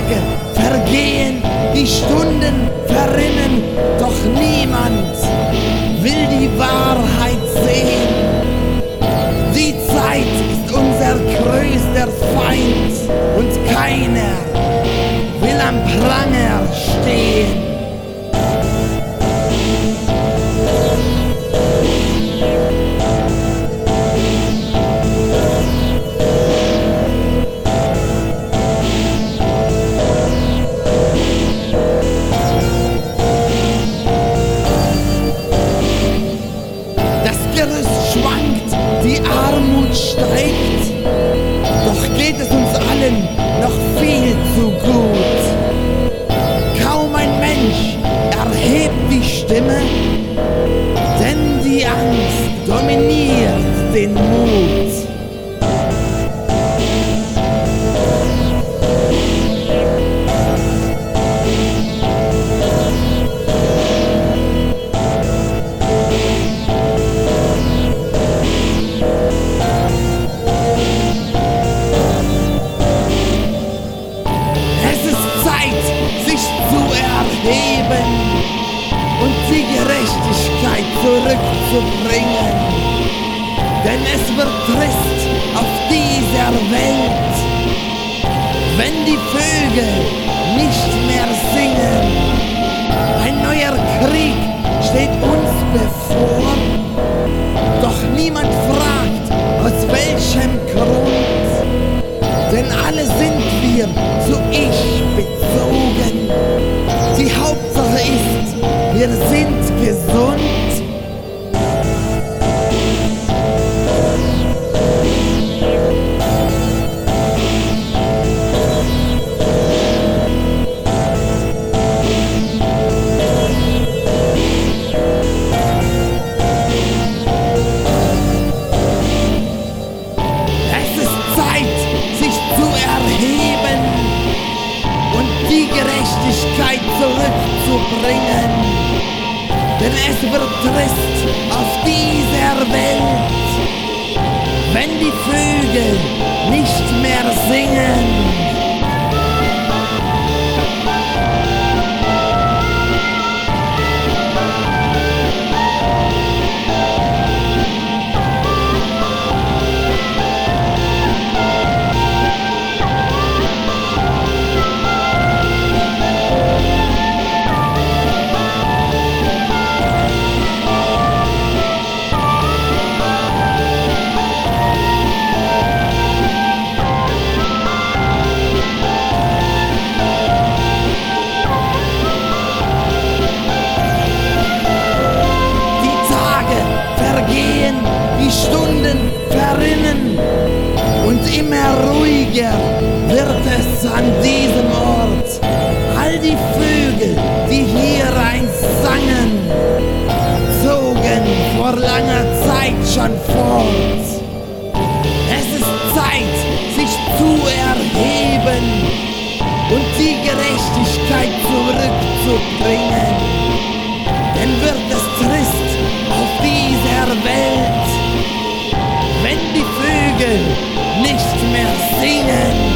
Tage vergehen, die Stunden verrinnen, doch niemand will die Wahrheit sehen. Die Zeit ist unser größter Feind und keiner will am Pranger stehen. Schwankt, die Armut steigt, doch geht es uns allen noch viel zu gut. Kaum ein Mensch erhebt die Stimme, denn die Angst dominiert den Mut. Und die Gerechtigkeit zurückzubringen. Denn es wird trist auf dieser Welt, wenn die Vögel nicht mehr singen. Ein neuer Krieg steht uns bevor, doch niemand fragt, aus welchem Grund. Denn alle sind wir zu Ich bezogen. Die Hauptsache ist, wir sind gesund. Es ist Zeit, sich zu erheben und die Gerechtigkeit zurückzubringen. Denn es wird trist auf dieser Welt, wenn die Vögel nicht mehr singen. Die Stunden verrinnen und immer ruhiger wird es an diesem Ort. All die Vögel, die hier einst sangen, zogen vor langer Zeit schon fort. Es ist Zeit, sich zu erheben und die Gerechtigkeit zurückzubringen. Denn wird es trist auf dieser Welt, wenn die Vögel nicht mehr singen.